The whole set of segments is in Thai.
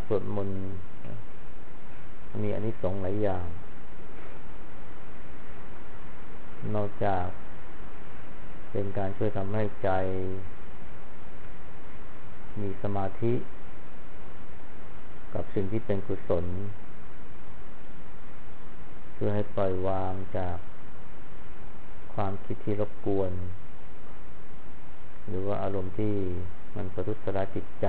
สวดมนต์มีอานิสงส์หลายอย่างนอกจากเป็นการช่วยทำให้ใจมีสมาธิกับสิ่งที่เป็นกุศลเพื่อให้ปล่อยวางจากความคิดที่รบกวนหรือว่าอารมณ์ที่มันประทุษร้ายจิตใจ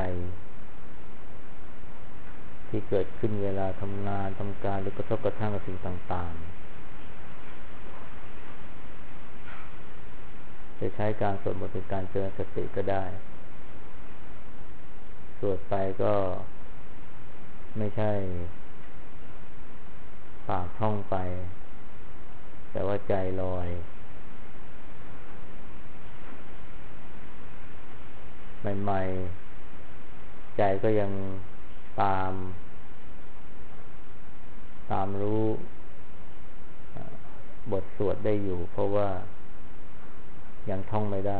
ที่เกิดขึ้นเวลาทำงานทำการหรือกระทบกระทั่งกับสิ่งต่างๆจะใช้การสวดมนต์เป็นการเจริญสติก็ได้สวดไปก็ไม่ใช่ปากท่องไปแต่ว่าใจลอยใหม่ๆใจก็ยังตามรู้บทสวดได้อยู่เพราะว่ายังท่องไม่ได้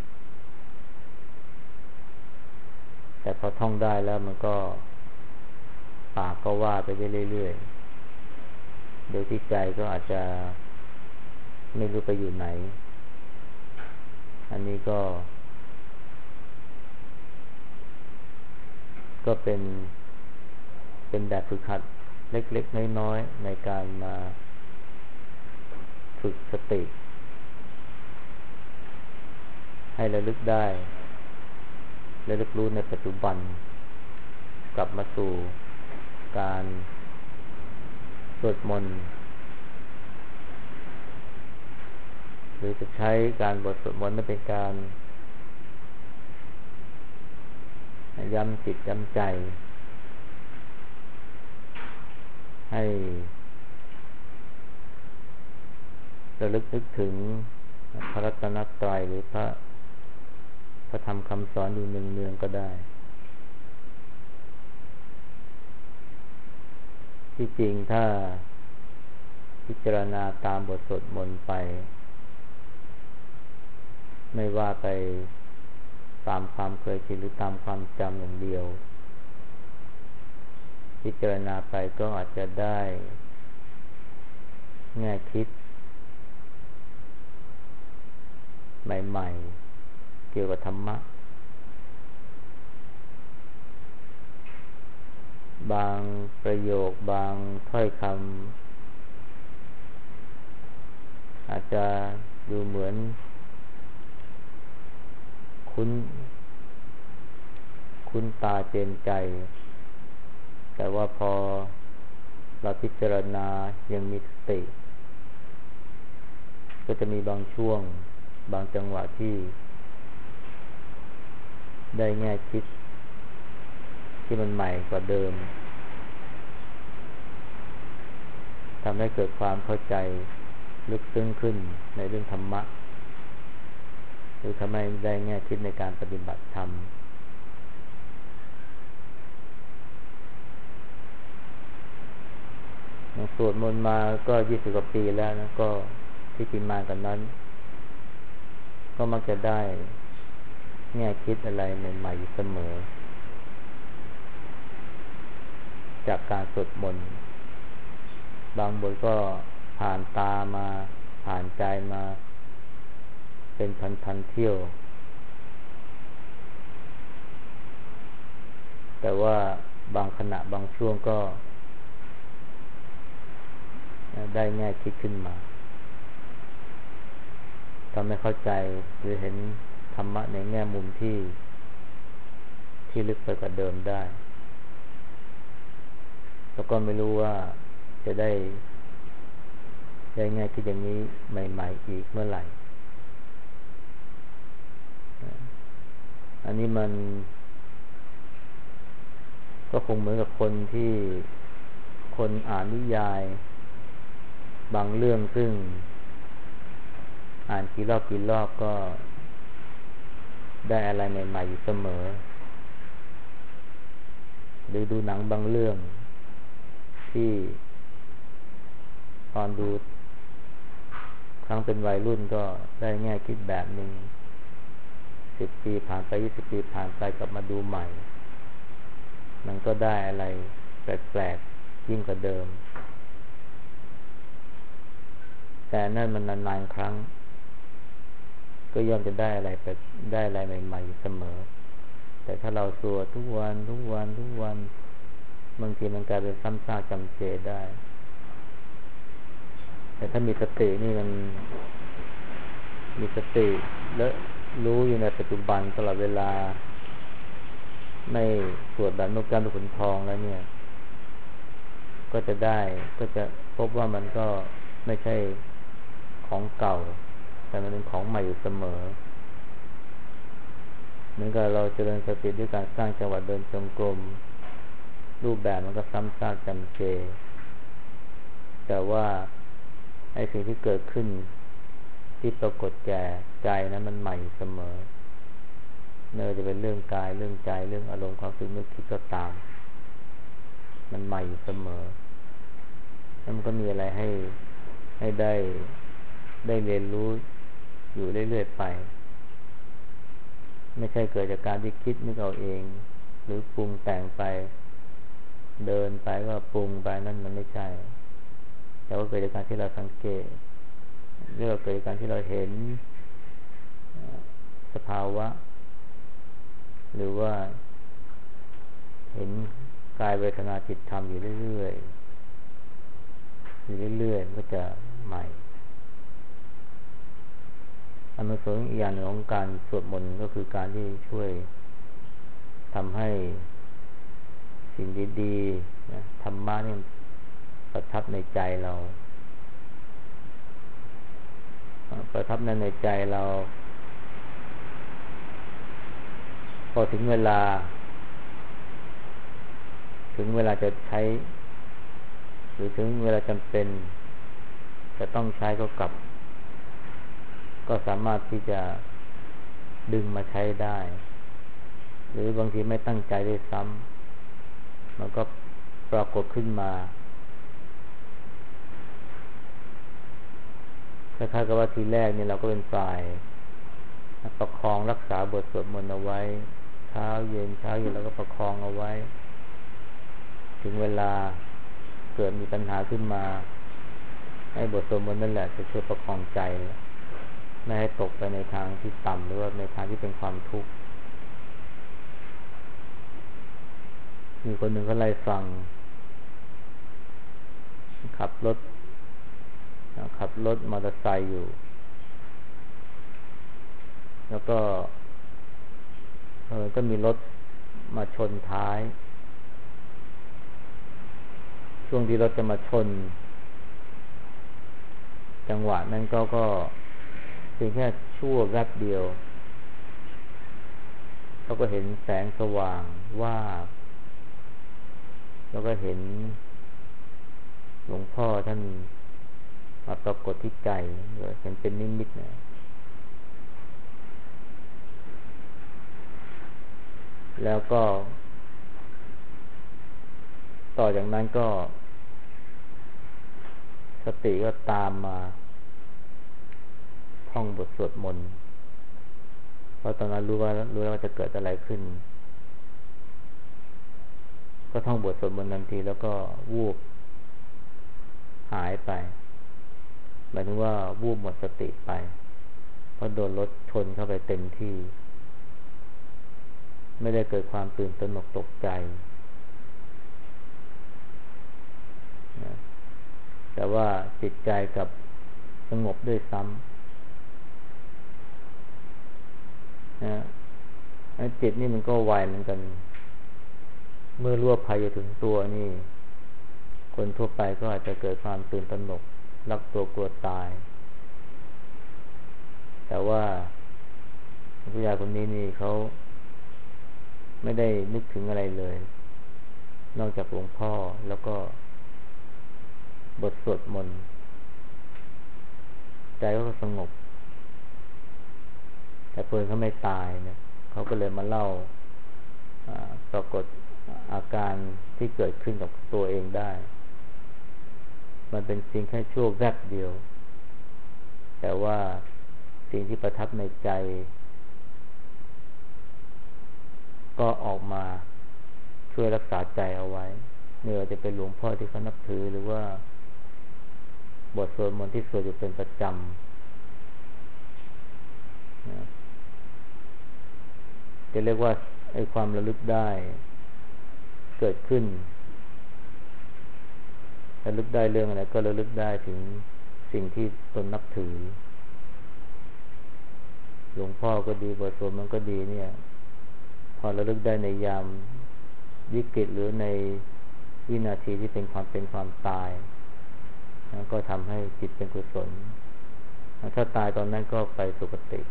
แต่พอท่องได้แล้วมันก็ปากก็ว่าไปเรื่อยๆโดยที่ใจก็อาจจะไม่รู้ไปอยู่ไหนอันนี้ก็เป็นแบบฝึกหัดเล็กๆน้อยๆในการมาฝึกสติให้ระลึกได้ระลึกรู้ในปัจจุบันกลับมาสู่การสวดมนต์หรือจะใช้การบทสวดมนต์เป็นการย้ำจิตย้ำใจให้ระลึกนึกถึงพระรัตนตรัยหรือพระธรรมคำสอนอยู่เนืองๆก็ได้ที่จริงถ้าพิจารณาตามบทสวดมนต์ไปไม่ว่าไปตามความเคยชินหรือตามความจำอย่างเดียวพิจารณาไปก็อาจจะได้แง่คิดใหม่ๆเกี่ยวกับธรรมะบางประโยคบางถ้อยคำอาจจะดูเหมือนคุ้นตาเจนใจแต่ว่าพอเราพิจารณายังมีสติก็จะมีบางช่วงบางจังหวะที่ได้แง่คิดที่มันใหม่กว่าเดิมทำให้เกิดความเข้าใจลึกซึ้งขึ้นในเรื่องธรรมะหรือทำให้ได้แง่คิดในการปฏิบัติธรรมสวดมนต์มาก็20 กว่าปีแล้วนะก็ที่กินมากันนั้นก็มักจะได้แง่คิดอะไรใหม่ๆอยู่เสมอจากการสวดมนต์บางบทก็ผ่านตามาผ่านใจมาเป็นพันเที่ยวแต่ว่าบางขณะบางช่วงก็ได้แง่คิดขึ้นมาทำให้เข้าใจหรือเห็นธรรมะในแง่มุมที่ลึกไปกว่าเดิมได้แล้วก็ไม่รู้ว่าจะได้แง่คิดอย่างนี้ใหม่ๆอีกเมื่อไหร่อันนี้มันก็คงเหมือนกับคนอ่านนิยายบางเรื่องซึ่งอ่านกี่รอบก็ได้อะไรใหม่ๆอยู่เสมอหรือดูหนังบางเรื่องที่ตอนดูครั้งเป็นวัยรุ่นก็ได้แง่คิดแบบนึง10 ปีผ่านไป20 ปีผ่านไปกลับมาดูใหม่มันก็ได้อะไรแปลกๆยิ่งกว่าเดิมแต่นั่นมันนานๆครั้งก็ย่อมจะได้อะไรได้อะไรใหม่ๆเสมอแต่ถ้าเราสวดทุกวันบางทีมันกลายเป็นซ้ำซากจำเจได้แต่ถ้ามีสตินี่มันมีสติและรู้อยู่ในปัจจุบันตลอดเวลาไม่สวดแบบนกแก้วขุนทองแล้วเนี่ยก็จะพบว่ามันก็ไม่ใช่ของเก่าแต่มันเป็นของใหม่อยู่เสมอเหมือนกับเราเจริญสติด้วยการสร้างจังหวะเดินจงกรมรูปแบบมันก็ซ้ำซากจำเจแต่ว่าไอ้สิ่งที่เกิดขึ้นที่ปรากฏแก่ใจนะมันใหม่เสมอไม่ว่าจะเป็นเรื่องกายเรื่องใจเรื่องอารมณ์ความรู้สึกนึกคิดก็ตามมันใหม่เสมอแล้วมันก็มีอะไรให้ได้เรียนรู้อยู่เรื่อยๆไปไม่ใช่เกิดจากการที่คิดนึกเอาเองหรือปรุงแต่งไปเดินไปก็ปรุงไปนั่นมันไม่ใช่แต่ว่าเกิดจากการที่เราสังเกตเรื่องเกิดจากการที่เราเห็นสภาวะหรือว่าเห็นกายเวทนาจิตธรรมอยู่เรื่อยๆมันก็จะใหม่อันสำคัญอีกอย่างหนึ่งของการสวดมนต์ก็คือการที่ช่วยทำให้สิ่งดีๆธรรมะนี่ประทับในใจเราประทับในใจเราพอถึงเวลาจะใช้หรือถึงเวลาจำเป็นจะต้องใช้ก็สามารถที่จะดึงมาใช้ได้หรือบางทีไม่ตั้งใจด้วยซ้ำมันก็ปรากฏขึ้นมาคล้ายๆกับว่าทีแรกเนี่ยเราก็เป็นฝ่ายประคองรักษาบทสวดมนต์เอาไว้เช้าเย็นเราก็ประคองเอาไว้ถึงเวลาเกิดมีปัญหาขึ้นมาให้บทสวดมนต์นั่นแหละจะช่วยประคองใจไม่ให้ตกไปในทางที่ต่ำหรือว่าในทางที่เป็นความทุกข์มีคนหนึ่งก็ไล่ฟังขับรถมอเตอร์ไซค์อยู่แล้วก็ก็มีรถมาชนท้ายช่วงที่รถจะมาชนจังหวะนั้นก็เพียงแค่ชั่วแวบเดียวเขาก็เห็นแสงสว่างว่าแล้วก็เห็นหลวงพ่อท่านมาปรากฏที่ใจเห็นเป็นนิมิตนะแล้วก็ต่อจากนั้นก็สติก็ตามมาท่องบทสวดมนต์เพราะตอนนั้นรู้แล้วว่าจะเกิดอะไรขึ้นก็ท่องบทสวดมนต์ทันทีแล้วก็วูบหายไปหมายถึงว่าวูบหมดสติไปเพราะโดนรถชนเข้าไปเต็มที่ไม่ได้เกิดความตื่นตระหนกตกใจแต่ว่าจิตใจกับสงบด้วยซ้ำจิตนี่มันก็ไวเหมือนกันเมื่อรู้ว่าภัยจะถึงตัวนี่คนทั่วไปก็อาจจะเกิดความตื่นตระหนกรักตัวกลัวตายแต่ว่าผู้ใหญ่คนนี้นี่เขาไม่ได้นึกถึงอะไรเลยนอกจากหลวงพ่อแล้วก็บทสวดมนต์ใจก็สงบแต่เพื่อนเขาไม่ตายเนี่ยเขาก็เลยมาเล่าปรากฏอาการที่เกิดขึ้นกับตัวเองได้มันเป็นสิ่งแค่ชั่วแวบเดียวแต่ว่าสิ่งที่ประทับในใจก็ออกมาช่วยรักษาใจเอาไว้ไม่ว่าจะเป็นหลวงพ่อที่เขานับถือหรือว่าบทสวดมนต์ที่สวดอยู่เป็นประจำนะจะเรียกว่าไอ้ความระลึกได้เกิดขึ้นระลึกได้เรื่องอะไรก็ระลึกได้ถึงสิ่งที่ตนนับถือหลวงพ่อก็ดีบทสวดมันก็ดีเนี่ยพอระลึกได้ในยามวิกฤตหรือในวินาทีที่เป็นความตายก็ทำให้จิตเป็นกุศลถ้าตายตอนนั้นก็ไปสุคติ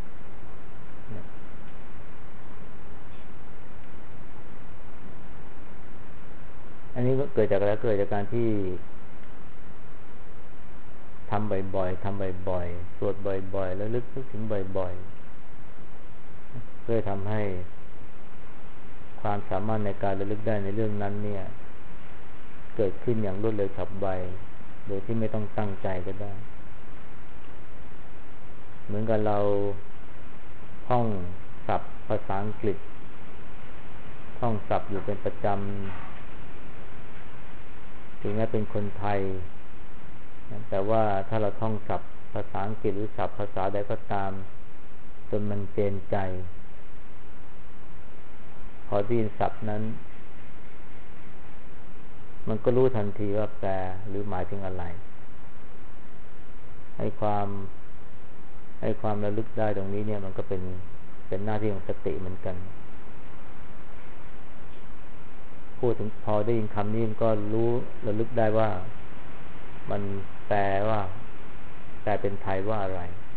อันนี้ก็เกิดจากอะไรเกิดจากการที่ทำบ่อยๆสวดบ่อยๆแล้วลึกถึงบ่อยๆเพื่อทำให้ความสามารถในการระลึกได้ในเรื่องนั้นเนี่ยเกิดขึ้นอย่างรวดเร็วฉับไวโดยที่ไม่ต้องตั้งใจก็ได้เหมือนกับเราท่องศัพท์ภาษาอังกฤษท่องศัพท์อยู่เป็นประจำถึงแม้เป็นคนไทยแต่ว่าถ้าเราท่องศัพท์ภาษาอังกฤษหรือศัพท์ภาษาใดก็ตามจนมันเจนใจพอได้ยินศัพท์นั้นมันก็รู้ทันทีว่าแปลหรือหมายถึงอะไรให้ความระลึกได้ตรงนี้เนี่ยมันก็เป็นหน้าที่ของสติเหมือนกันพูดถึงพอได้ยินคำนี้มันก็รู้ระลึกได้ว่ามันแปลเป็นไทยว่าอะไร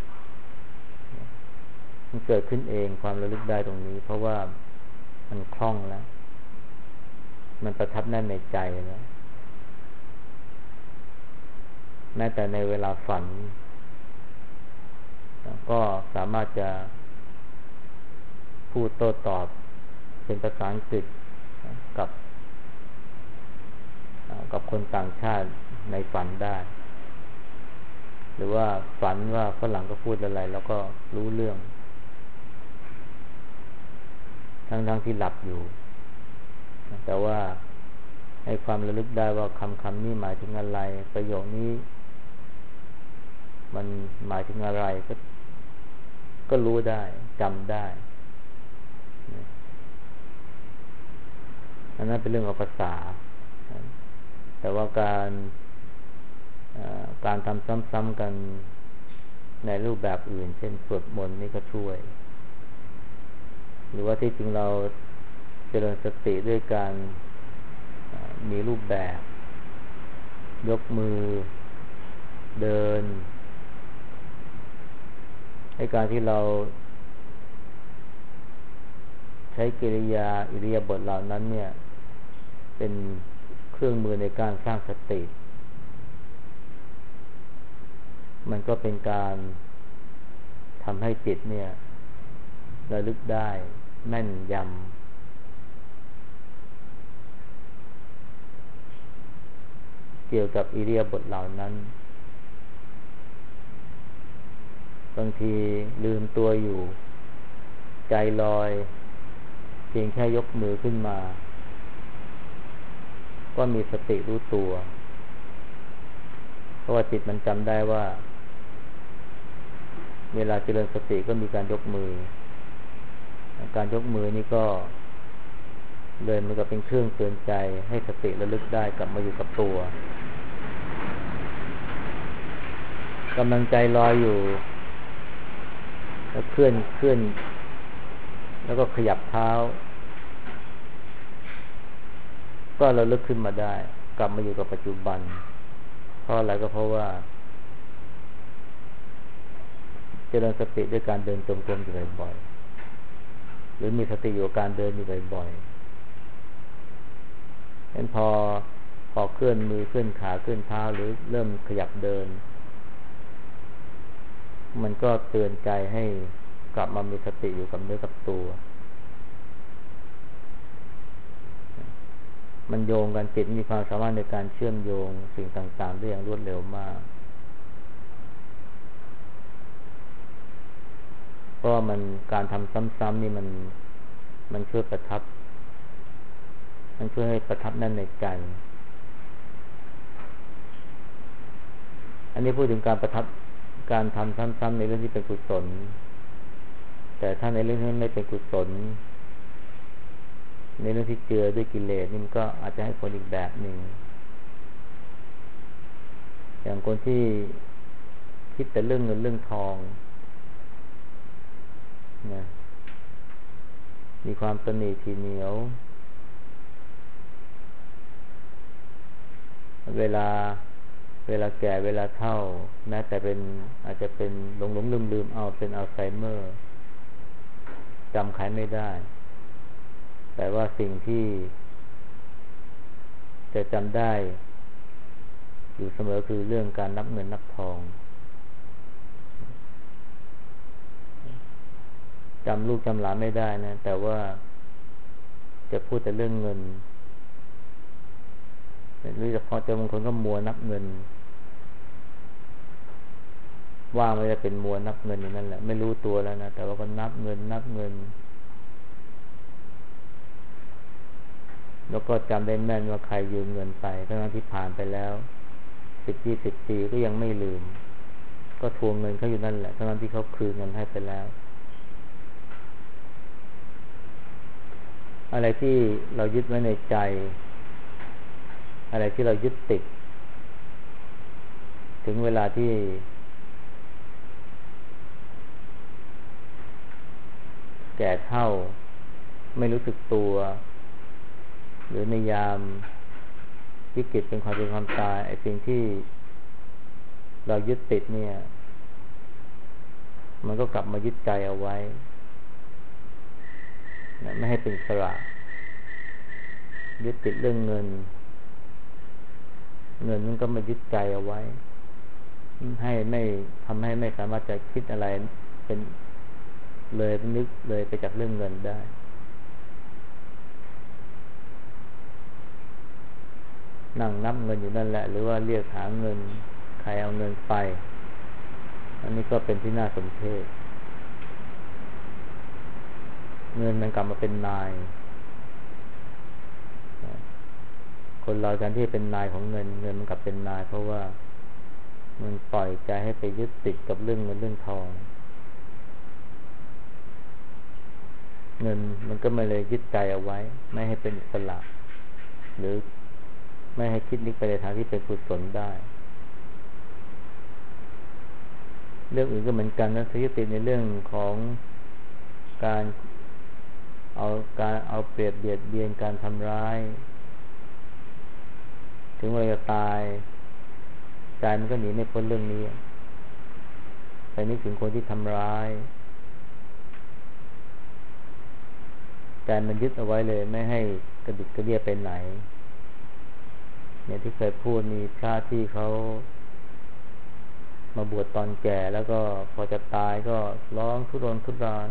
มันเกิดขึ้นเองความระลึกได้ตรงนี้เพราะว่ามันคล่องแล้วมันประทับแน่นในใจแล้วแม้แต่ในเวลาฝันก็สามารถจะพูดโต้ตอบเป็นภาษาอังกฤษกับคนต่างชาติในฝันได้หรือว่าฝันว่าฝรั่งก็พูดอะไรแล้วก็รู้เรื่องทั้งที่หลับอยู่แต่ว่าให้ความระลึกได้ว่าคำนี้หมายถึงอะไรประโยคนี้มันหมายถึงอะไรก็รู้ได้จำได้อันนั้นเป็นเรื่องของภาษาแต่ว่าการทำซ้ำๆกันในรูปแบบอื่นเช่นสวดมนต์นี่ก็ช่วยหรือว่าที่จริงเราเจริญสติด้วยการมีรูปแบบยกมือเดินให้การที่เราใช้กิริยาอิริยาบถเหล่านั้นเนี่ยเป็นเครื่องมือในการสร้างสติมันก็เป็นการทำให้จิตเนี่ยระลึกได้แม่นยำเกี่ยวกับอิริยาบถเหล่านั้นบางทีลืมตัวอยู่ใจลอยเพียงแค่ยกมือขึ้นมาก็มีสติรู้ตัวเพราะว่าจิตมันจำได้ว่าเวลาเจริญสติก็มีการยกมือการยกมือนี่ก็เลยมันก็เป็นเครื่องเตือนใจให้สติระลึกได้กลับมาอยู่กับตัวกำลังใจลอยอยู่แล้วเคลื่อนแล้วก็ขยับเท้าก็ระลึกขึ้นมาได้กลับมาอยู่กับปัจจุบันเพราะอะไรก็เพราะว่าเจริญสติด้วยการเดินจงกรมอยู่บ่อยๆหรือมีสติอยู่กับการเดินอยู่บ่อยๆงั้นพอเคลื่อนมือเคลื่อนขาเคลื่อนเท้าหรือเริ่มขยับเดินมันก็เตือนใจให้กลับมามีสติอยู่กับเนื้อกับตัวมันโยงกันจิตมีความสามารถในการเชื่อมโยงสิ่งต่างๆได้อย่างรวดเร็วมากเพราะมันการทำซ้ำๆนี่มันช่วยประทับมันช่วยให้ประทับแน่นในใจอันนี้พูดถึงการประทับการทำซ้ำๆในเรื่องที่เป็นกุศลแต่ถ้าในเรื่องที่ไม่เป็นกุศลในเรื่องที่เจือด้วยกิเลสนี่มันก็อาจจะให้ผลอีกแบบหนึ่งอย่างคนที่คิดแต่เรื่องเงินเรื่องทองนะมีความตนีทีเหนียวเวลาแก่เวลาเฒ่าแม้แต่เป็นอาจจะเป็นหลงลืมเอาเป็นอัลไซเมอร์จำใครไม่ได้แต่ว่าสิ่งที่จะจำได้อยู่เสมอคือเรื่องการนับเงินนับทองจำลูกจำหลานไม่ได้นะแต่ว่าจะพูดแต่เรื่องเงินหรือเฉพาะบางคนก็มัวนับเงินว่าไม่ได้เป็นมัวนับเงินอย่างนั้นแหละไม่รู้ตัวแล้วนะแต่ว่าก็นับเงินแล้วก็จำได้แม่นว่าใครยืมเงินไปทั้งที่ผ่านไปแล้ว10-20 ปีก็ยังไม่ลืมก็ทวงเงินเขาอยู่นั่นแหละทั้งที่เขาคืนเงินให้ไปแล้วอะไรที่เรายึดไว้ในใจอะไรที่เรายึดติดถึงเวลาที่แก่เฒ่าไม่รู้สึกตัวหรือในยามวิกฤตเป็นความตายไอ้สิ่งที่เรายึดติดเนี่ยมันก็กลับมายึดใจเอาไว้ไม่ให้เป็นอิสระยึดติดเรื่องเงินมันก็มายึดใจเอาไว้ให้ไม่ทำให้ไม่สามารถจะคิดอะไรเป็นเลยนึกเลยไปจากเรื่องเงินได้นั่งนับเงินอยู่นั่นแหละหรือว่าเรียกหาเงินใครเอาเงินไปอันนี้ก็เป็นที่น่าสมเพชเงินมันกลับมาเป็นนายคนเราการที่เป็นนายของเงินมันกลับเป็นนายเพราะว่ามันปล่อยใจให้ไปยึดติดกับเรื่องเงินเรื่องทองเงินมันก็ไม่เลยยึดใจเอาไว้ไม่ให้เป็นอิสระหรือไม่ให้คิดนึกไปในทางที่เป็นกุศลได้เรื่องอื่นก็เหมือนกันนะยึดติดในเรื่องของการเอาเปรียบเบียดเบียนการทำร้ายถึงเวลาจะตายใจมันก็หนีไม่พ้นเรื่องนี้ไปนึกถึงคนที่ทำร้ายใจมันยึดเอาไว้เลยไม่ให้กระดิกกระเดี้ยไปไหนเนี่ยที่เคยพูดมีพระที่เขามาบวชตอนแก่แล้วก็พอจะตายก็ร้องทุรนทุราย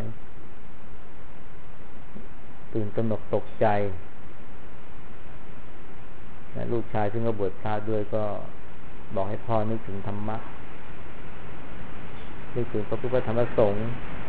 ตื่นตระหนกตกใจลูกชายซึ่งก็บวชพระด้วยก็บอกให้พ่อนึกถึงธรรมะนึกถึงพระพุทธธรรมสงฆ์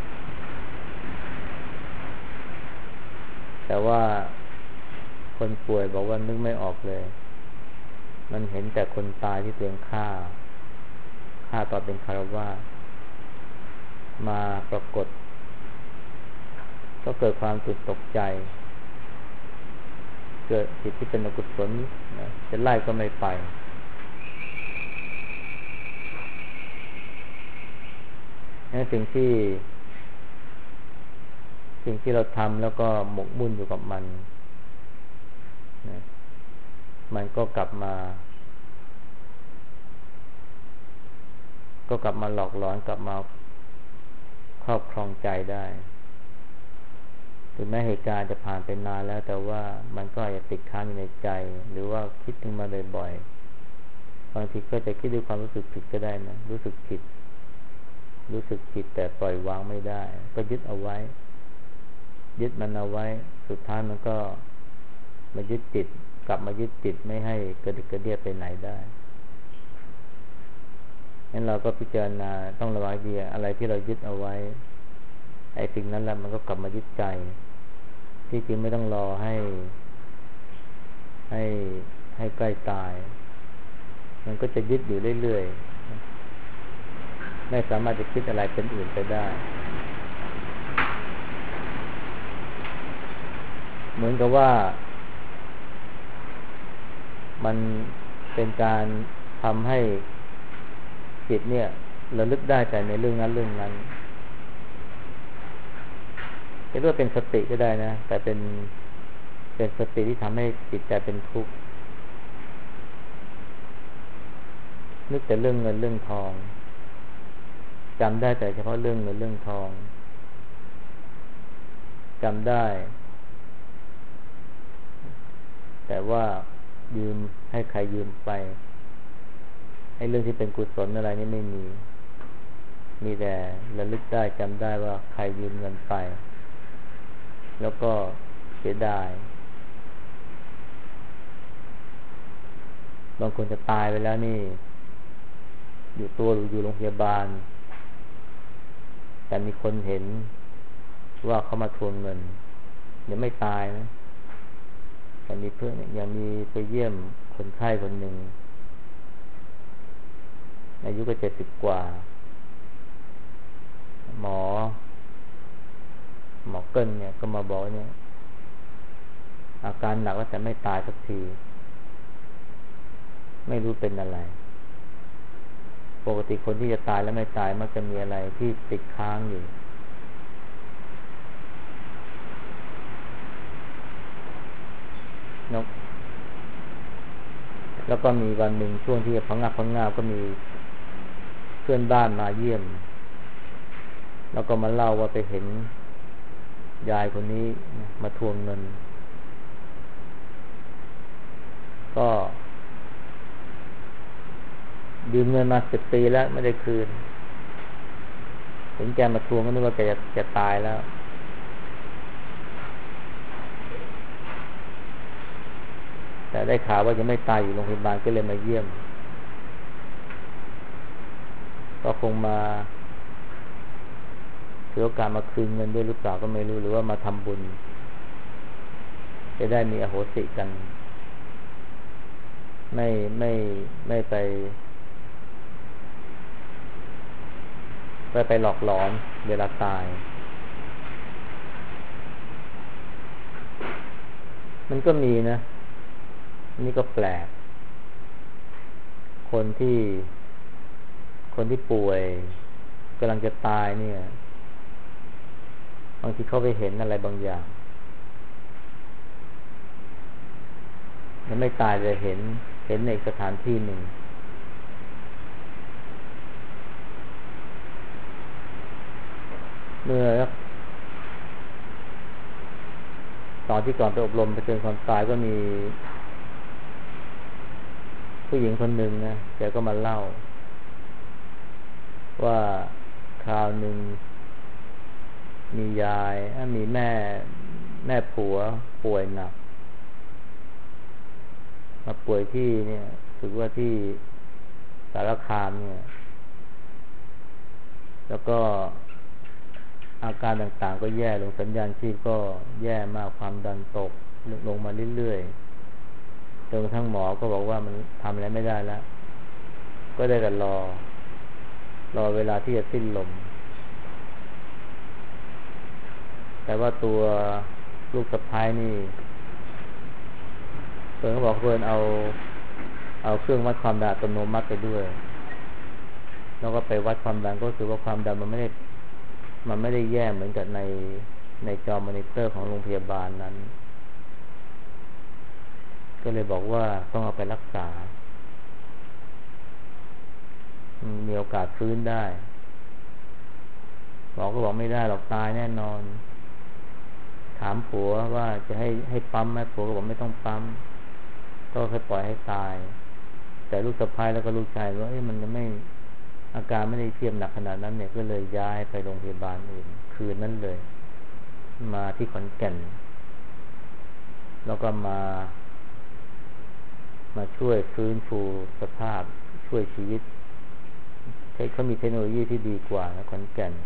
แต่ว่าคนป่วยบอกว่านึกไม่ออกเลยมันเห็นแต่คนตายที่ตัวเองฆ่าตอนเป็นคฤหัสถ์มาปรากฏก็เกิดความตื่นตกใจเกิดจิตที่เป็นอกุศลจะไล่ก็ไม่ไปนั่นสิ่งที่เราทำแล้วก็หมกมุ่นอยู่กับมันก็กลับมาหลอกหลอนกลับมาครอบครองใจได้ถึงแม้เหตุการณ์จะผ่านไปนานแล้วแต่ว่ามันก็อาจจะติดค้างอยู่ในใจหรือว่าคิดถึงมาบ่อยๆบางทีก็จะคิดด้วยความรู้สึกผิดก็ได้นะรู้สึกผิดแต่ปล่อยวางไม่ได้ก็ยึดเอาไว้ยึดมันเอาไว้สุดท้ายมันก็มายึดติดกลับมายึดติดไม่ให้กระดิกกระเดี้ยไปไหนได้งั้นเราก็พิจารณาต้องระวังดีอะไรที่เรายึดเอาไว้ไอ้สิ่งนั้นแหละมันก็กลับมายึดใจที่จริงไม่ต้องรอให้ให้ใกล้ตายมันก็จะยึดอยู่เรื่อยๆไม่สามารถจะคิดอะไรเป็นอื่นไปได้เหมือนกับว่ามันเป็นการทำให้จิตเนี่ยระลึกได้แต่ในเรื่องนั้นจะเรียกว่าเป็นสติก็ได้นะแต่เป็นสติที่ทำให้จิตใจเป็นทุกข์นึกแต่เรื่องเงินเรื่องทองจำได้แต่เฉพาะเรื่องเงินเรื่องทองจำได้แต่ว่ายืมให้ใครยืมไปให้เรื่องที่เป็นกุศลอะไรนี่ไม่มีแต่ระลึกได้จำได้ว่าใครยืมเงินไปแล้วก็เสียดายบางคนจะตายไปแล้วนี่อยู่โรงพยาบาลแต่มีคนเห็นว่าเขามาทวงเงินยังไม่ตายนะแต่มีเพื่อนยังมีไปเยี่ยมคนไข้คนหนึ่งอายุก็70 กว่าหมอเกิ้ลเนี่ยก็มาบอกเนี่ยอาการหนักแล้วแต่ไม่ตายสักทีไม่รู้เป็นอะไรปกติคนที่จะตายแล้วไม่ตายมักจะมีอะไรที่ติดค้างอยู่แล้วก็มีวันหนึ่งช่วงที่พังงาบก็มีเพื่อนบ้านมาเยี่ยมแล้วก็มาเล่าว่าไปเห็นยายคนนี้มาทวงเงินก็ยืมเงินมา10 ปีแล้วไม่ได้คืนเห็นแกมาทวงก็นึกว่าแกจะตายแล้วแต่ได้ข่าวว่ายังไม่ตายอยู่โรงพยาบาลก็เลยมาเยี่ยมก็คงมาถือโอกาสมาคืนเงินด้วยหรือเปล่าก็ไม่รู้หรือว่ามาทำบุญจะได้มีอโหสิกันไม่ไปหลอกหลอนเวลาตายมันก็มีนะนี่ก็แปลกคนที่ป่วยกำลังจะตายเนี่ยบางทีเขาไปเห็นอะไรบางอย่างยังไม่ตายเลยเห็นในสถานที่หนึ่งเมื่อตอนที่ก่อนไปอบรมเผชิญความตายก็มีผู้หญิงคนหนึ่งนะแกก็มาเล่าว่าคราวหนึ่งมียายมีแม่ผัวป่วยหนักมาป่วยที่เนี่ยถือว่าที่สารคามเนี่ยแล้วก็อาการต่างๆก็แย่ลงสัญญาณชีพก็แย่มากความดันตกลงมาเรื่อยๆจนกระทั่งหมอก็บอกว่ามันทำอะไรไม่ได้แล้วก็ได้แต่รอเวลาที่จะสิ้นลมแต่ว่าตัวลูกสะใภ้นี่เพิ่นก็บอกเพิ่นเอาเครื่องวัดความดันอัตโนมัติไปด้วยแล้วก็ไปวัดความดันก็คือว่าความดันมันไม่ได้แย่เหมือนกับในจอมอนิเตอร์ของโรงพยาบาลนั้นก็เลยบอกว่าต้องเอาไปรักษามีโอกาสฟื้นได้หมอก็บอกไม่ได้หรอกตายแน่นอนถามผัวว่าจะให้ปั๊มไหมผัวก็บอกไม่ต้องปั๊มก็แค่ปล่อยให้ตายแต่ลูกสะใภ้แล้วก็ลูกชายว่ามันไม่อาการไม่ได้เทียบหนักขนาดนั้นเนี่ยก็เลยย้ายไปโรงพยาบาลอื่นคืนนั้นเลยมาที่ขอนแก่นแล้วก็มาช่วยฟื้นฟูสภาพช่วยชีวิตเขามีเทคโนโลยีที่ดีกว่านะขอนแก่น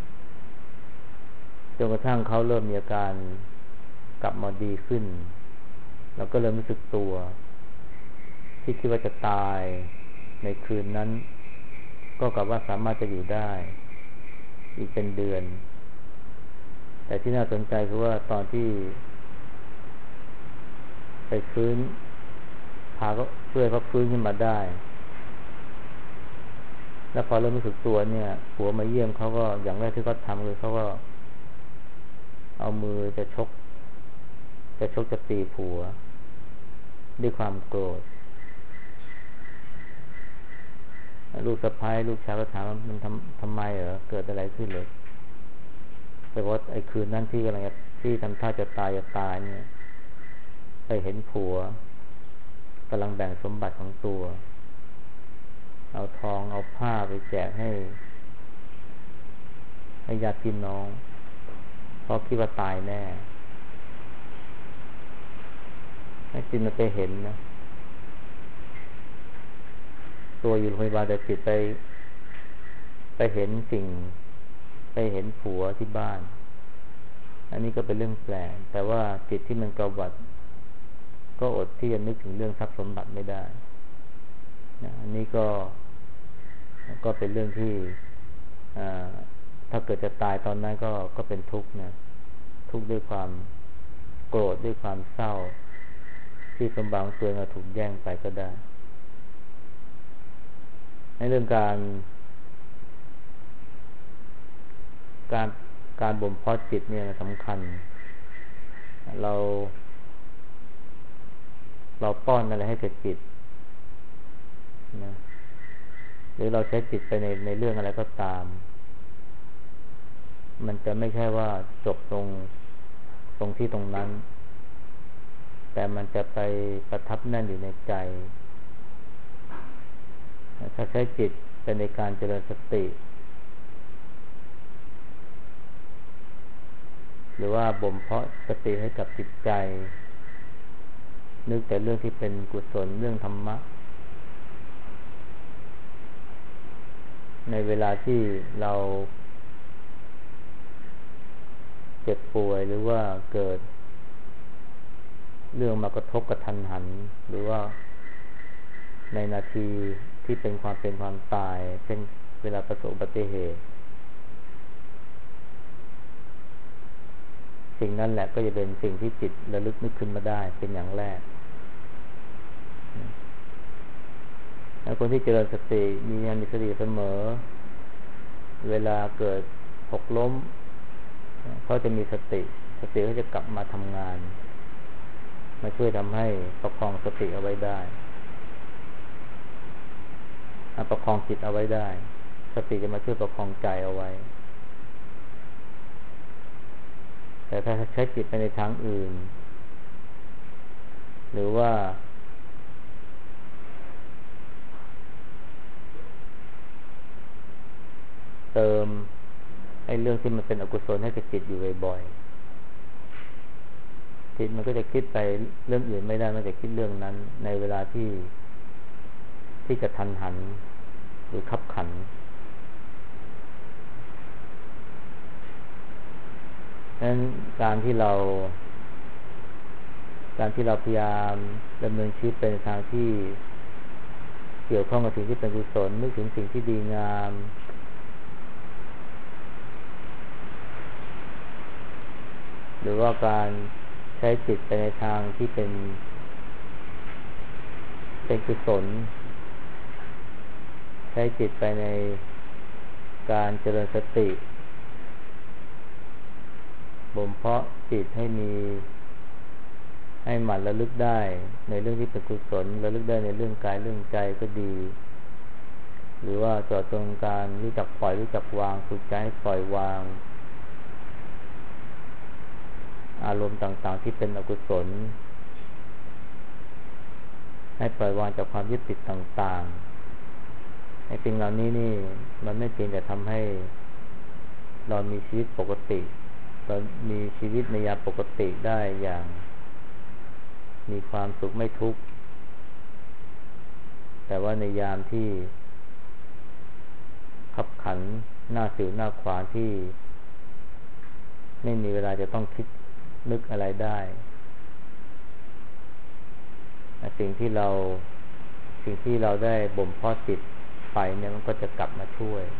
จนกระทั่งเขาเริ่มมีอาการกลับมาดีขึ้นเราก็เริ่มรู้สึกตัวที่คิดว่าจะตายในคืนนั้นก็กลับว่าสามารถจะอยู่ได้อีกเป็นเดือนแต่ที่น่าสนใจคือว่าตอนที่ไปฟื้นพาก็เพื่อเขาฟื้นขึ้นมาได้แล้วพอเริ่มรู้สึกตัวเนี่ยผัวมาเยี่ยมเขาก็อย่างแรกที่เขาทำคือเขาก็เอามือจะชกจะตีผัวด้วยความโกรธลูกสะใภ้ลูกชายก็ถามว่ามันทำไมเหรอเกิดอะไรขึ้นเลยแต่ว่าไอ้คืนนั้นที่กำลังที่ทำท่าจะตายเนี่ยไปเห็นผัวกำลังแบ่งสมบัติของตัวเอาทองเอาผ้าไปแจกให้ญาติพี่น้องเพราะคิดว่าตายแน่ให้จิตมันไปเห็นนะตัวอยู่โรงพยาบาลแต่จิตไปเห็นสิ่งไปเห็นผัวที่บ้านอันนี้ก็เป็นเรื่องแปลกแต่ว่าจิตที่มันกวัดก็อดที่จะนึกถึงเรื่องทรัพย์สมบัติไม่ได้นะอันนี้ก็เป็นเรื่องที่ถ้าเกิดจะตายตอนนั้นก็เป็นทุกข์นะทุกข์ด้วยความโกรธด้วยความเศร้าที่สมบัติของตัวเองถูกแย่งไปก็ได้ในเรื่องการบ่มเพาะจิตเนี่ยสำคัญเราป้อนอะไรให้กับจิตนะหรือเราใช้จิตไปในเรื่องอะไรก็ตามมันจะไม่ใช่ว่าจบตรงที่ตรงนั้นแต่มันจะไปประทับแน่นอยู่ในใจถ้าใช้จิตเป็นในการเจริญสติหรือว่าบ่มเพาะสติให้กับจิตใจนึกแต่เรื่องที่เป็นกุศลเรื่องธรรมะในเวลาที่เราเจ็บป่วยหรือว่าเกิดเรื่องมากระทบกระทันหันหรือว่าในนาทีที่เป็นความเป็นความตายเช่นเวลาประสบอุบัติเหตุสิ่งนั้นแหละก็จะเป็นสิ่งที่จิตระลึกนึกขึ้นมาได้เป็นอย่างแรกแล้วคนที่เจริญสติมีสติเสมอเวลาเกิดหกล้มเขาจะมีสติเขาจะกลับมาทำงานมาช่วยทำให้ประคองสติเอาไว้ได้ประคองจิตเอาไว้ได้สติจะมาช่วยประคองใจเอาไว้แต่ถ้าใช้จิตไปในทางอื่นหรือว่าเติมไอ้เรื่องที่มันเป็นอกุศลให้กับจิตอยู่บ่อยๆจิตมันก็จะคิดไปเรื่องอื่นไม่ได้มันจะคิดเรื่องนั้นในเวลาที่จะทันหันหรือคับขันดังนั้นการที่เราพยายามดำเนินชีวิตเป็นทางที่เกี่ยวข้องกับสิ่งที่เป็นกุศลนึกถึงสิ่งที่ดีงามหรือว่าการใช้จิตไปในทางที่เป็นกุศลใช้จิตไปในการเจริญสติบ่มเพาะจิตให้หมั่นระลึกได้ในเรื่องที่เป็นกุศลระลึกได้ในเรื่องกายเรื่องใจก็ดีหรือว่าจอดตรงการรู้จักปล่อยรู้จักวางฝึกใจให้ปล่อยวางอารมณ์ต่างๆที่เป็นอกุศลให้ปล่อยวางจากความยึดติดต่างๆไอ้สิ่งเหล่านี้นี่มันไม่เพียงแต่ทำให้เรามีชีวิตปกติเรามีชีวิตในยามปกติได้อย่างมีความสุขไม่ทุกข์แต่ว่าในยามที่ขับขันหน้าสิวหน้าขวานที่ไม่มีเวลาจะต้องคิดนึกอะไรได้สิ่งที่เราได้บ่มเพาะจิตไปเนี่ยมันก็จะกลับมาช่วย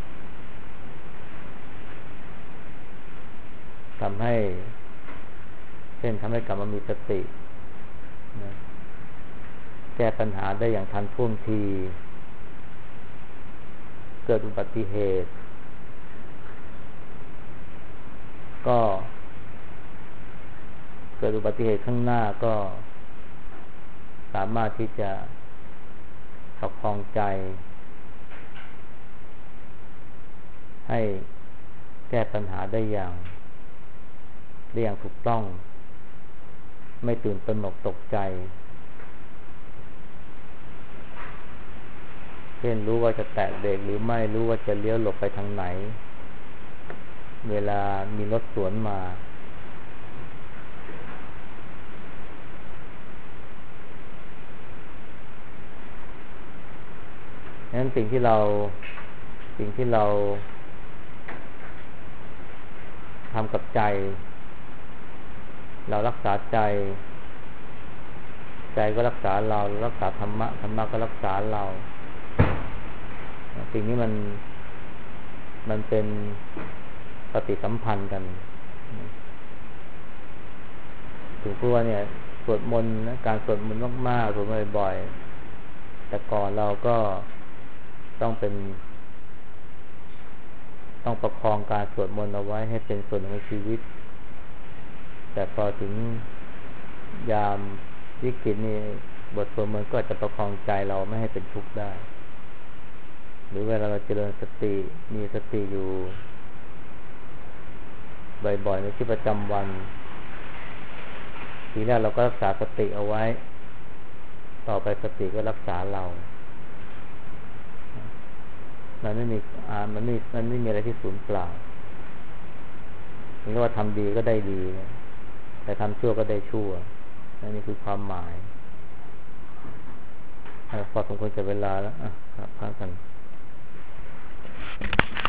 ทำให้กลับมามีสตินะแก้ปัญหาได้อย่างทันท่วงทีเกิดอุบัติเหตุก็เกิดอุบัติเหตุข้างหน้าก็สามารถที่จะประคองใจให้แก้ปัญหาได้อย่างถูกต้องไม่ตื่นตระหนกตกใจเช่นรู้ว่าจะแตะเบรกหรือไม่รู้ว่าจะเลี้ยวหลบไปทางไหนเวลามีรถสวนมาดังนั้นสิ่งที่เราทำกับใจเรารักษาใจก็รักษาเรารักษาธรรมะก็รักษาเราสิ่งนี้มันเป็นปฏิสัมพันธ์กันถึงพูดว่าเนี่ยสวดมนต์การสวดมนต์มากๆสวดมนต์บ่อยๆแต่ก่อนเราก็ต้องประคองการสวดมนต์เอาไว้ให้เป็นส่วนหนึ่งในชีวิตแต่พอถึงยามวิกฤตนี่บทสวดมนต์ก็จะประคองใจเราไม่ให้เป็นทุกข์ได้หรือเวลาเราเจริญสติมีสติอยู่บ่อยๆในชีวิตประจำวันทีแรกเราก็รักษาสติเอาไว้ต่อไปสติก็รักษาเรามันไม่มีอะไรที่สูญเปล่านี่ว่าทำดีก็ได้ดีแต่ทำชั่วก็ได้ชั่วนี่คือความหมายพอสมควรจะเวลาแล้วพักกัน